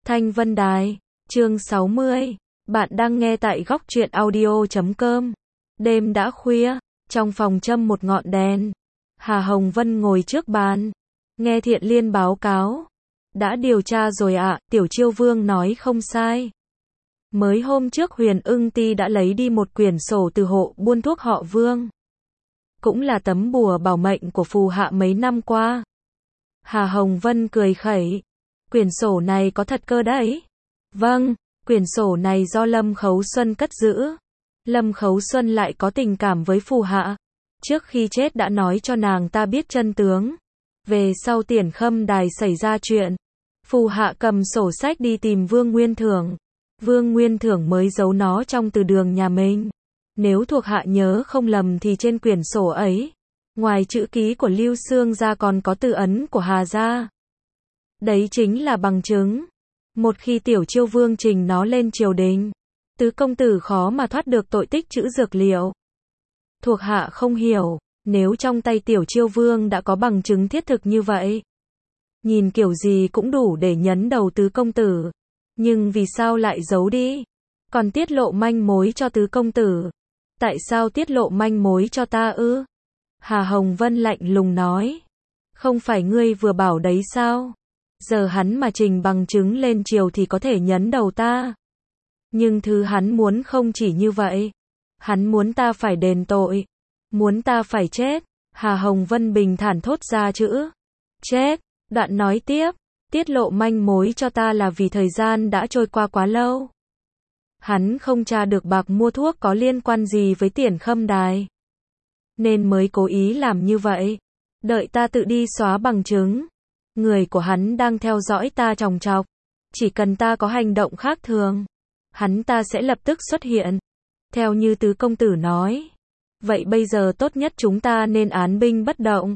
Thanh Vân Đài, chương 60. Bạn đang nghe tại góc truyện audio.com. Đêm đã khuya, trong phòng châm một ngọn đèn. Hà Hồng Vân ngồi trước bàn, nghe Thiện Liên báo cáo. Đã điều tra rồi ạ, Tiểu Chiêu Vương nói không sai. Mới hôm trước Huyền Ưng Ti đã lấy đi một quyển sổ từ hộ buôn thuốc họ Vương. Cũng là tấm bùa bảo mệnh của phù hạ mấy năm qua. Hà Hồng Vân cười khẩy. Quyển sổ này có thật cơ đấy. Vâng, quyển sổ này do Lâm Khấu Xuân cất giữ. Lâm Khấu Xuân lại có tình cảm với phù hạ. Trước khi chết đã nói cho nàng ta biết chân tướng. Về sau Tiền Khâm Đài xảy ra chuyện. Phù hạ cầm sổ sách đi tìm Vương Nguyên Thưởng. Vương Nguyên Thưởng mới giấu nó trong từ đường nhà mình. Nếu thuộc hạ nhớ không lầm thì trên quyển sổ ấy, ngoài chữ ký của Lưu Xương ra còn có từ ấn của Hà gia. Đấy chính là bằng chứng. Một khi Tiểu Chiêu Vương trình nó lên triều đình, tứ công tử khó mà thoát được tội tích trữ dược liệu. Thuộc hạ không hiểu, nếu trong tay Tiểu Chiêu Vương đã có bằng chứng thiết thực như vậy, nhìn kiểu gì cũng đủ để nhấn đầu tứ công tử. Nhưng vì sao lại giấu đi? Còn tiết lộ manh mối cho tứ công tử. Tại sao tiết lộ manh mối cho ta ư? Hà Hồng Vân lạnh lùng nói. Không phải ngươi vừa bảo đấy sao? Giờ hắn mà trình bằng chứng lên triều thì có thể nhấn đầu ta. Nhưng thứ hắn muốn không chỉ như vậy. Hắn muốn ta phải đền tội. Muốn ta phải chết. Hà Hồng Vân bình thản thốt ra chữ chết. Đoạn nói tiếp. Tiết lộ manh mối cho ta là vì thời gian đã trôi qua quá lâu. Hắn không tra được bạc mua thuốc có liên quan gì với Tiền Khâm Đài. Nên mới cố ý làm như vậy. Đợi ta tự đi xóa bằng chứng. Người của hắn đang theo dõi ta chòng chọc. Chỉ cần ta có hành động khác thường, hắn ta sẽ lập tức xuất hiện. Theo như tứ công tử nói. Vậy bây giờ tốt nhất chúng ta nên án binh bất động.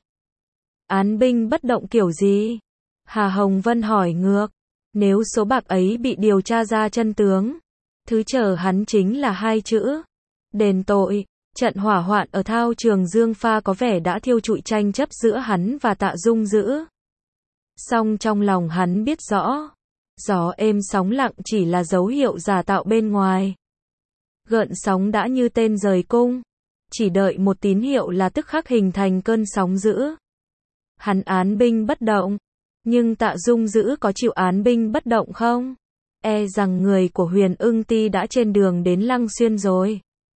Án binh bất động kiểu gì? Hà Hồng Vân hỏi ngược. Nếu số bạc ấy bị điều tra ra chân tướng, thứ chờ hắn chính là hai chữ đền tội. Trận hỏa hoạn ở thao trường Dương Pha có vẻ đã thiêu trụi tranh chấp giữa hắn và Tạ Dung Dữ. Song trong lòng hắn biết rõ, gió êm sóng lặng chỉ là dấu hiệu giả tạo bên ngoài. Gợn sóng đã như tên rời cung, chỉ đợi một tín hiệu là tức khắc hình thành cơn sóng dữ. Hắn án binh bất động, nhưng Tạ Dung Dữ có chịu án binh bất động không? E rằng người của Huyền Ưng Ti đã trên đường đến Lăng Xuyên rồi.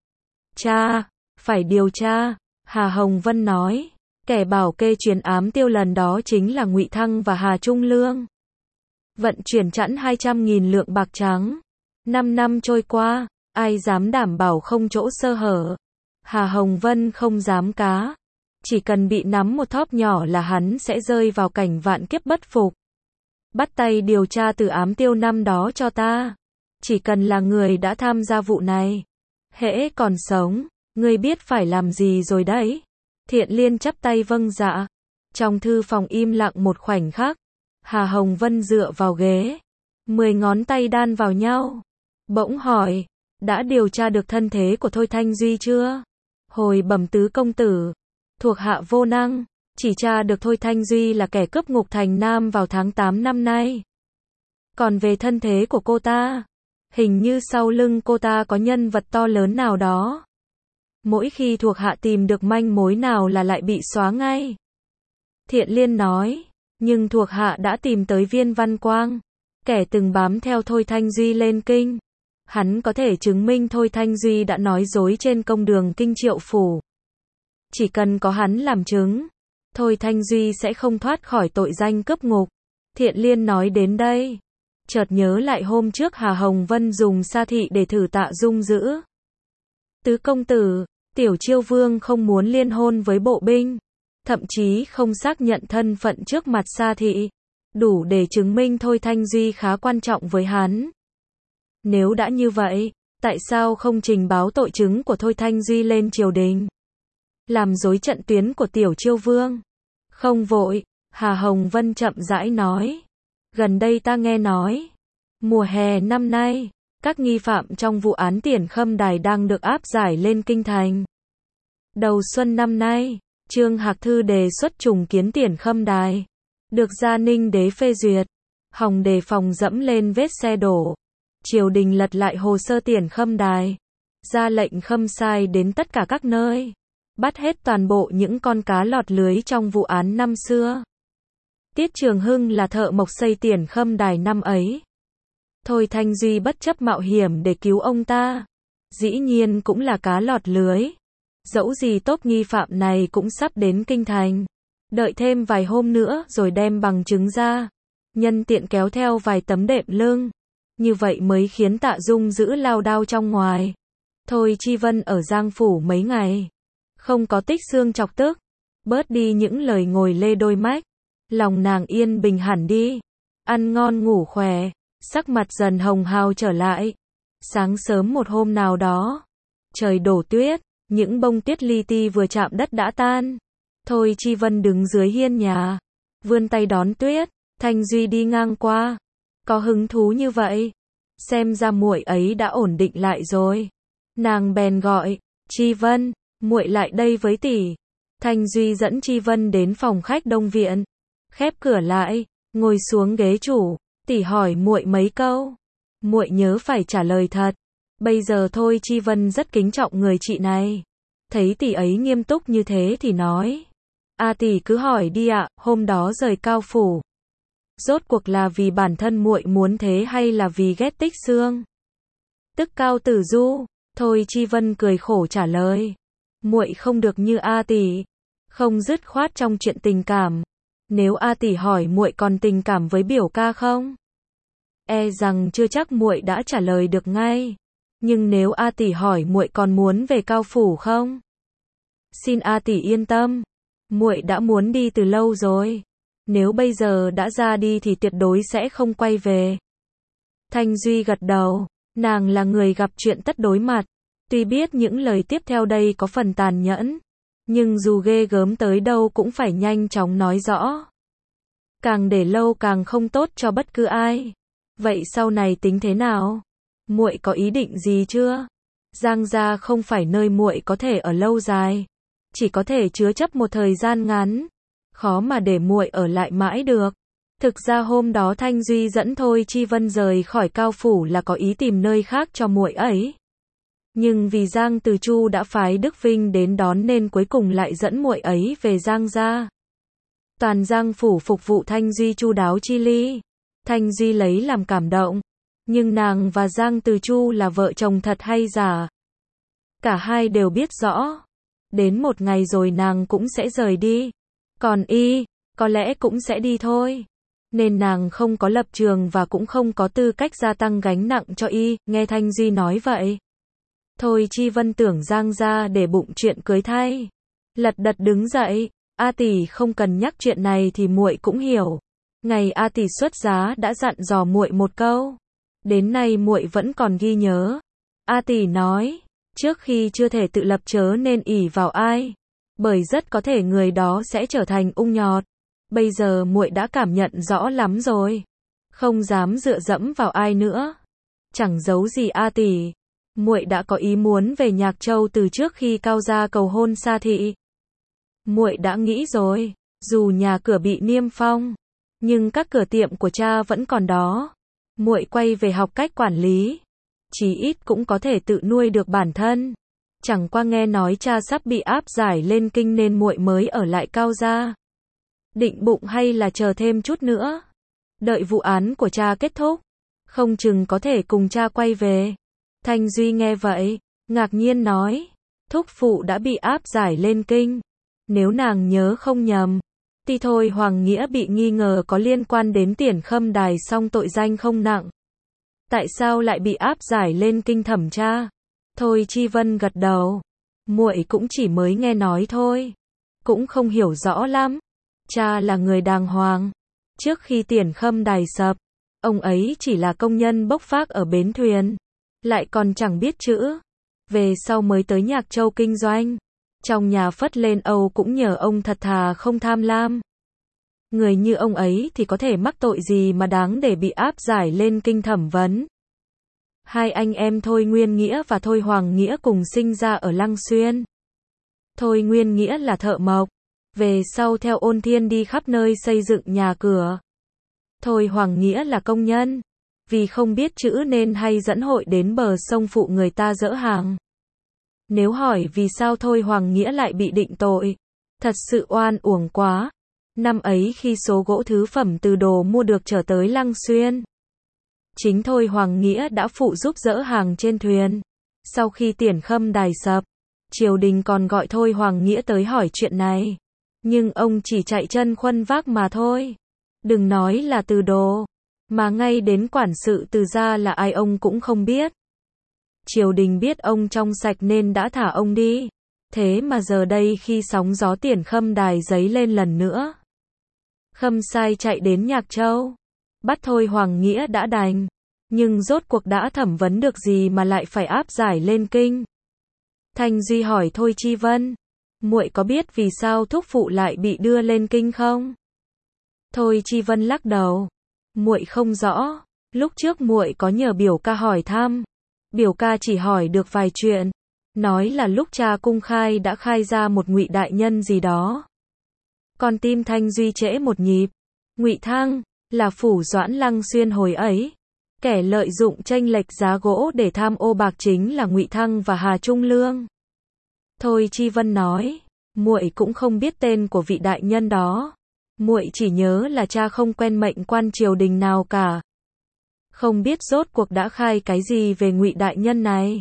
Cha, phải điều tra, Hà Hồng Vân nói. Kẻ bảo kê chuyến ám tiêu lần đó chính là Ngụy Thăng và Hà Trung Lương. Vận chuyển chẵn 200.000 lượng bạc trắng. 5 năm trôi qua, ai dám đảm bảo không chỗ sơ hở? Hà Hồng Vân không dám cá. Chỉ cần bị nắm một thóp nhỏ là hắn sẽ rơi vào cảnh vạn kiếp bất phục. Bắt tay điều tra từ ám tiêu năm đó cho ta. Chỉ cần là người đã tham gia vụ này. Hễ còn sống, ngươi biết phải làm gì rồi đấy. Thiện Liên chắp tay vâng dạ. Trong thư phòng im lặng một khoảnh khắc. Hà Hồng Vân dựa vào ghế. 10 ngón tay đan vào nhau. Bỗng hỏi. Đã điều tra được thân thế của Thôi Thanh Duy chưa? Hồi bẩm tứ công tử. Thuộc hạ vô năng. Chỉ tra được Thôi Thanh Duy là kẻ cướp Ngục Thành Nam vào tháng 8 năm nay. Còn về thân thế của cô ta, hình như sau lưng cô ta có nhân vật to lớn nào đó. Mỗi khi thuộc hạ tìm được manh mối nào là lại bị xóa ngay. Thiện Liên nói, nhưng thuộc hạ đã tìm tới Viên Văn Quang, kẻ từng bám theo Thôi Thanh Duy lên kinh. Hắn có thể chứng minh Thôi Thanh Duy đã nói dối trên công đường kinh Triệu Phủ. Chỉ cần có hắn làm chứng, Thôi Thanh Duy sẽ không thoát khỏi tội danh cướp ngục. Thiện Liên nói đến đây, chợt nhớ lại hôm trước Hà Hồng Vân dùng sa thị để thử Tạ Dung Dữ. Tứ công tử, Tiểu Chiêu Vương không muốn liên hôn với bộ binh, thậm chí không xác nhận thân phận trước mặt sa thị, đủ để chứng minh Thôi Thanh Duy khá quan trọng với hắn. Nếu đã như vậy, tại sao không trình báo tội chứng của Thôi Thanh Duy lên triều đình? Làm rối trận tuyến của Tiểu Chiêu Vương. Không vội, Hà Hồng Vân chậm rãi nói. Gần đây ta nghe nói, mùa hè năm nay, các nghi phạm trong vụ án Tiền Khâm Đài đang được áp giải lên kinh thành. Đầu xuân năm nay, Trương Hạc Thư đề xuất trùng kiến Tiền Khâm Đài, được Gia Ninh đế phê duyệt. Hòng đề phòng dẫm lên vết xe đổ. Triều đình lật lại hồ sơ Tiền Khâm Đài, ra lệnh khâm sai đến tất cả các nơi, bắt hết toàn bộ những con cá lọt lưới trong vụ án năm xưa. Tiết Trường Hưng là thợ mộc xây Tiền Khâm Đài năm ấy. Thôi Thanh Duy bất chấp mạo hiểm để cứu ông ta. Dĩ nhiên cũng là cá lọt lưới. Dẫu gì tốp nghi phạm này cũng sắp đến kinh thành. Đợi thêm vài hôm nữa rồi đem bằng chứng ra. Nhân tiện kéo theo vài tấm đệm lưng. Như vậy mới khiến Tạ Dung giữ lao đao trong ngoài. Thôi Chi Vân ở Giang Phủ mấy ngày. Không có tích xương chọc tức. Bớt đi những lời ngồi lê đôi mách. Lòng nàng yên bình hẳn đi. Ăn ngon ngủ khỏe. Sắc mặt dần hồng hào trở lại. Sáng sớm một hôm nào đó. Trời đổ tuyết. Những bông tuyết li ti vừa chạm đất đã tan. Thôi Chi Vân đứng dưới hiên nhà. Vươn tay đón tuyết. Thanh Duy đi ngang qua. Có hứng thú như vậy. Xem ra muội ấy đã ổn định lại rồi. Nàng bèn gọi. Chi Vân, muội lại đây với tỷ. Thanh Duy dẫn Chi Vân đến phòng khách Đông Viện. Khép cửa lại. Ngồi xuống ghế chủ. Tỷ hỏi muội mấy câu. Muội nhớ phải trả lời thật. Bây giờ thôi Chi Vân rất kính trọng người chị này. Thấy tỷ ấy nghiêm túc như thế thì nói. Tỷ cứ hỏi đi ạ, hôm đó rời Cao Phủ. Rốt cuộc là vì bản thân muội muốn thế hay là vì ghét Tích Xương? Tức Cao Tử Du. Thôi Chi Vân cười khổ trả lời. Muội không được như tỷ. Không dứt khoát trong chuyện tình cảm. Nếu tỷ hỏi muội còn tình cảm với biểu ca không? E rằng chưa chắc muội đã trả lời được ngay. Nhưng nếu tỷ hỏi muội còn muốn về Cao Phủ không? Xin tỷ yên tâm. Muội đã muốn đi từ lâu rồi. Nếu bây giờ đã ra đi thì tuyệt đối sẽ không quay về. Thanh Duy gật đầu. Nàng là người gặp chuyện tất đối mặt. Tuy biết những lời tiếp theo đây có phần tàn nhẫn. Nhưng dù ghê gớm tới đâu cũng phải nhanh chóng nói rõ. Càng để lâu càng không tốt cho bất cứ ai. Vậy sau này tính thế nào? Muội có ý định gì chưa? Giang gia không phải nơi muội có thể ở lâu dài. Chỉ có thể chứa chấp một thời gian ngắn. Khó mà để muội ở lại mãi được. Thực ra hôm đó Thanh Duy dẫn Thôi Chi Vân rời khỏi Cao Phủ là có ý tìm nơi khác cho muội ấy. Nhưng vì Giang Từ Chu đã phái Đức Vinh đến đón nên cuối cùng lại dẫn muội ấy về Giang gia. Toàn Giang Phủ phục vụ Thanh Duy chu đáo chi ly. Thanh Duy lấy làm cảm động. Nhưng nàng và Giang Từ Chu là vợ chồng thật hay giả? Cả hai đều biết rõ. Đến một ngày rồi nàng cũng sẽ rời đi. Còn có lẽ cũng sẽ đi thôi. Nên nàng không có lập trường và cũng không có tư cách gia tăng gánh nặng cho nghe Thanh Duy nói vậy. Thôi Chi Vân tưởng Giang gia để bụng chuyện cưới thay. Lật đật đứng dậy. Tỷ không cần nhắc chuyện này thì muội cũng hiểu. Ngày tỷ xuất giá đã dặn dò muội một câu. Đến nay muội vẫn còn ghi nhớ. Tỷ nói, trước khi chưa thể tự lập chớ nên ỷ vào ai. Bởi rất có thể người đó sẽ trở thành ung nhọt. Bây giờ muội đã cảm nhận rõ lắm rồi. Không dám dựa dẫm vào ai nữa. Chẳng giấu gì tỷ. Muội đã có ý muốn về Nhạc Châu từ trước khi Cao gia cầu hôn Sa Thị. Muội đã nghĩ rồi, dù nhà cửa bị niêm phong, nhưng các cửa tiệm của cha vẫn còn đó. Muội quay về học cách quản lý, chí ít cũng có thể tự nuôi được bản thân. Chẳng qua nghe nói cha sắp bị áp giải lên kinh nên muội mới ở lại Cao gia. Định bụng hay là chờ thêm chút nữa, đợi vụ án của cha kết thúc, không chừng có thể cùng cha quay về. Thanh Duy nghe vậy, ngạc nhiên nói, thúc phụ đã bị áp giải lên kinh. Nếu nàng nhớ không nhầm, thì Thôi Hoàng Nghĩa bị nghi ngờ có liên quan đến Tiền Khâm Đài song tội danh không nặng. Tại sao lại bị áp giải lên kinh thẩm tra? Thôi Chi Vân gật đầu. Muội cũng chỉ mới nghe nói thôi. Cũng không hiểu rõ lắm. Cha là người đàng hoàng. Trước khi Tiền Khâm Đài sập, ông ấy chỉ là công nhân bốc vác ở bến thuyền. Lại còn chẳng biết chữ. Về sau mới tới Nhạc Châu kinh doanh. Trong nhà phất lên Âu cũng nhờ ông thật thà không tham lam. Người như ông ấy thì có thể mắc tội gì mà đáng để bị áp giải lên kinh thẩm vấn. Hai anh em Thôi Nguyên Nghĩa và Thôi Hoàng Nghĩa cùng sinh ra ở Lăng Xuyên. Thôi Nguyên Nghĩa là thợ mộc. Về sau theo Ôn Thiên đi khắp nơi xây dựng nhà cửa. Thôi Hoàng Nghĩa là công nhân. Vì không biết chữ nên hay dẫn hội đến bờ sông phụ người ta dỡ hàng. Nếu hỏi vì sao Thôi Hoàng Nghĩa lại bị định tội, thật sự oan uổng quá. Năm ấy khi số gỗ thứ phẩm từ Đồ mua được trở tới Lăng Xuyên, chính Thôi Hoàng Nghĩa đã phụ giúp dỡ hàng trên thuyền. Sau khi Tiền Khâm đài sập, triều đình còn gọi Thôi Hoàng Nghĩa tới hỏi chuyện này. Nhưng ông chỉ chạy chân khuân vác mà thôi. Đừng nói là từ Đồ, mà ngay đến quản sự từ gia là ai ông cũng không biết. Triều đình biết ông trong sạch nên đã thả ông đi. Thế mà giờ đây khi sóng gió Tiền Khâm đài dấy lên lần nữa, Khâm sai chạy đến Nhạc Châu, bắt Thôi Hoàng Nghĩa đã đành. Nhưng rốt cuộc đã thẩm vấn được gì mà lại phải áp giải lên kinh. Thanh Duy hỏi Thôi Chi Vân, muội có biết vì sao thúc phụ lại bị đưa lên kinh không? Thôi Chi Vân lắc đầu, muội không rõ. Lúc trước muội có nhờ biểu ca hỏi thăm, biểu ca chỉ hỏi được vài chuyện, nói là lúc cha cung khai đã khai ra một Ngụy đại nhân gì đó. Con tim Thanh Duy trễ một nhịp. Ngụy Thăng là phủ Doãn Lăng Xuyên hồi ấy. Kẻ lợi dụng chênh lệch giá gỗ để tham ô bạc chính là Ngụy Thăng và Hà Trung Lương. Thôi Chi Vân nói, muội cũng không biết tên của vị đại nhân đó. Muội chỉ nhớ là cha không quen mệnh quan triều đình nào cả. Không biết rốt cuộc đã khai cái gì về Ngụy đại nhân này.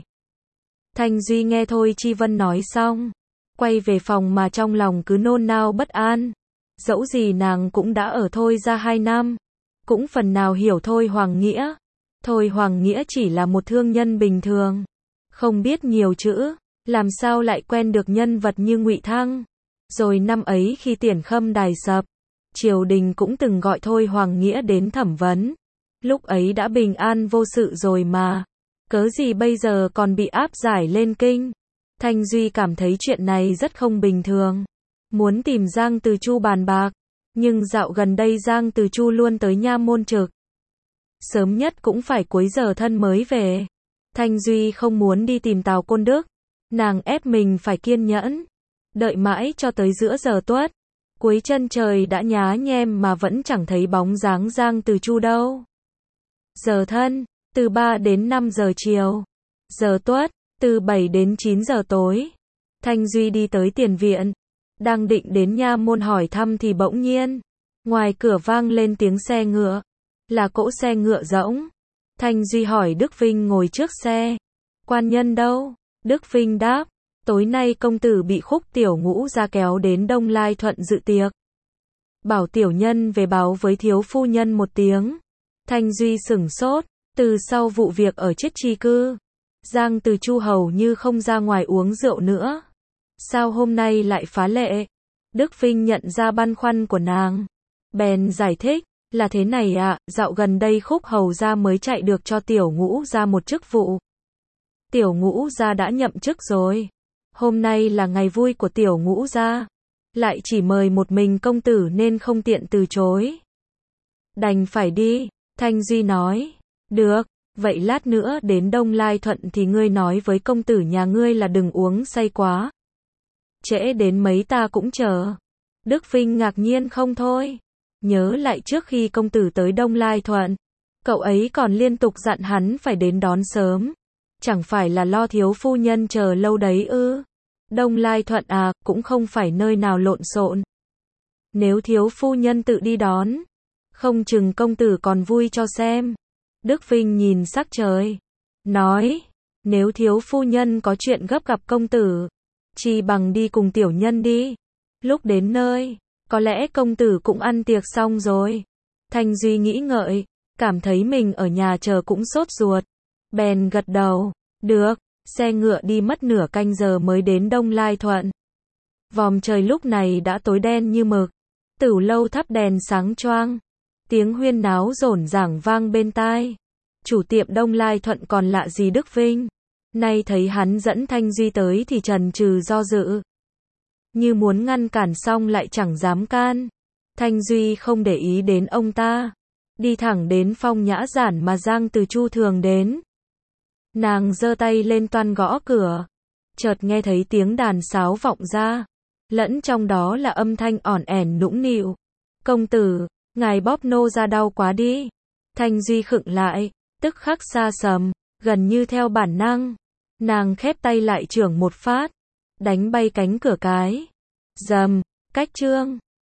Thanh Duy nghe Thôi Chi Vân nói xong, quay về phòng mà trong lòng cứ nôn nao bất an. Dẫu gì nàng cũng đã ở Thôi ra 2 năm, cũng phần nào hiểu Thôi Hoàng Nghĩa. Thôi Hoàng Nghĩa chỉ là một thương nhân bình thường, không biết nhiều chữ, làm sao lại quen được nhân vật như Ngụy Thăng. Rồi năm ấy khi Tiền Khâm đài sập, triều đình cũng từng gọi Thôi Hoàng Nghĩa đến thẩm vấn. Lúc ấy đã bình an vô sự rồi mà, cớ gì bây giờ còn bị áp giải lên kinh. Thanh Duy cảm thấy chuyện này rất không bình thường, muốn tìm Giang Từ Chu bàn bạc, nhưng dạo gần đây Giang Từ Chu luôn tới nha môn trực. Sớm nhất cũng phải cuối giờ thân mới về. Thanh Duy không muốn đi tìm Tào Côn Đức, nàng ép mình phải kiên nhẫn, đợi mãi cho tới giữa giờ tuất. Cuối chân trời đã nhá nhem mà vẫn chẳng thấy bóng dáng Giang Từ Chu đâu. Giờ thân, từ 3 đến 5 giờ chiều. Giờ tuất, từ 7 đến 9 giờ tối. Thanh Duy đi tới tiền viện, đang định đến nha môn hỏi thăm thì bỗng nhiên, ngoài cửa vang lên tiếng xe ngựa. Là cỗ xe ngựa rỗng. Thanh Duy hỏi Đức Vinh ngồi trước xe, quan nhân đâu? Đức Vinh đáp, tối nay công tử bị Khúc tiểu ngũ ra kéo đến Đông Lai Thuận dự tiệc. Bảo tiểu nhân về báo với thiếu phu nhân một tiếng. Thanh Duy sửng sốt, từ sau vụ việc ở Chiết Chi Cư, Giang Từ Chu hầu như không ra ngoài uống rượu nữa. Sao hôm nay lại phá lệ? Đức Vinh nhận ra băn khoăn của nàng, bèn giải thích, là thế này ạ, dạo gần đây Khúc hầu gia mới chạy được cho tiểu ngũ gia một chức vụ. Tiểu ngũ gia đã nhậm chức rồi. Hôm nay là ngày vui của tiểu ngũ gia, lại chỉ mời một mình công tử nên không tiện từ chối. Đành phải đi, Thanh Duy nói. Được, vậy lát nữa đến Đông Lai Thuận thì ngươi nói với công tử nhà ngươi là đừng uống say quá. Trễ đến mấy ta cũng chờ. Đức Vinh ngạc nhiên không thôi. Nhớ lại trước khi công tử tới Đông Lai Thuận, cậu ấy còn liên tục dặn hắn phải đến đón sớm. Chẳng phải là lo thiếu phu nhân chờ lâu đấy ư? Đông Lai Thuận à, cũng không phải nơi nào lộn xộn. Nếu thiếu phu nhân tự đi đón, không chừng công tử còn vui cho xem. Đức Vinh nhìn sắc trời, nói, nếu thiếu phu nhân có chuyện gấp gặp công tử, chi bằng đi cùng tiểu nhân đi. Lúc đến nơi, có lẽ công tử cũng ăn tiệc xong rồi. Thanh Duy nghĩ ngợi, cảm thấy mình ở nhà chờ cũng sốt ruột. Bèn gật đầu, được, xe ngựa đi mất nửa canh giờ mới đến Đông Lai Thuận. Vòm trời lúc này đã tối đen như mực, tửu lâu thắp đèn sáng choang, tiếng huyên náo rộn ràng vang bên tai. Chủ tiệm Đông Lai Thuận còn lạ gì Đức Vinh, nay thấy hắn dẫn Thanh Duy tới thì chần chừ do dự, như muốn ngăn cản xong lại chẳng dám can. Thanh Duy không để ý đến ông ta, đi thẳng đến Phong Nhã Giản mà Giang Từ Chu thường đến. Nàng giơ tay lên toan gõ cửa, chợt nghe thấy tiếng đàn sáo vọng ra, lẫn trong đó là âm thanh ỏn ẻn nũng nịu. Công tử, Ngài bóp nô ra đau quá đi. Thanh Duy khựng lại, tức khắc xa sầm, gần như theo bản năng. Nàng khép tay lại chưởng một phát, đánh bay cánh cửa cái. Rầm, cách trương.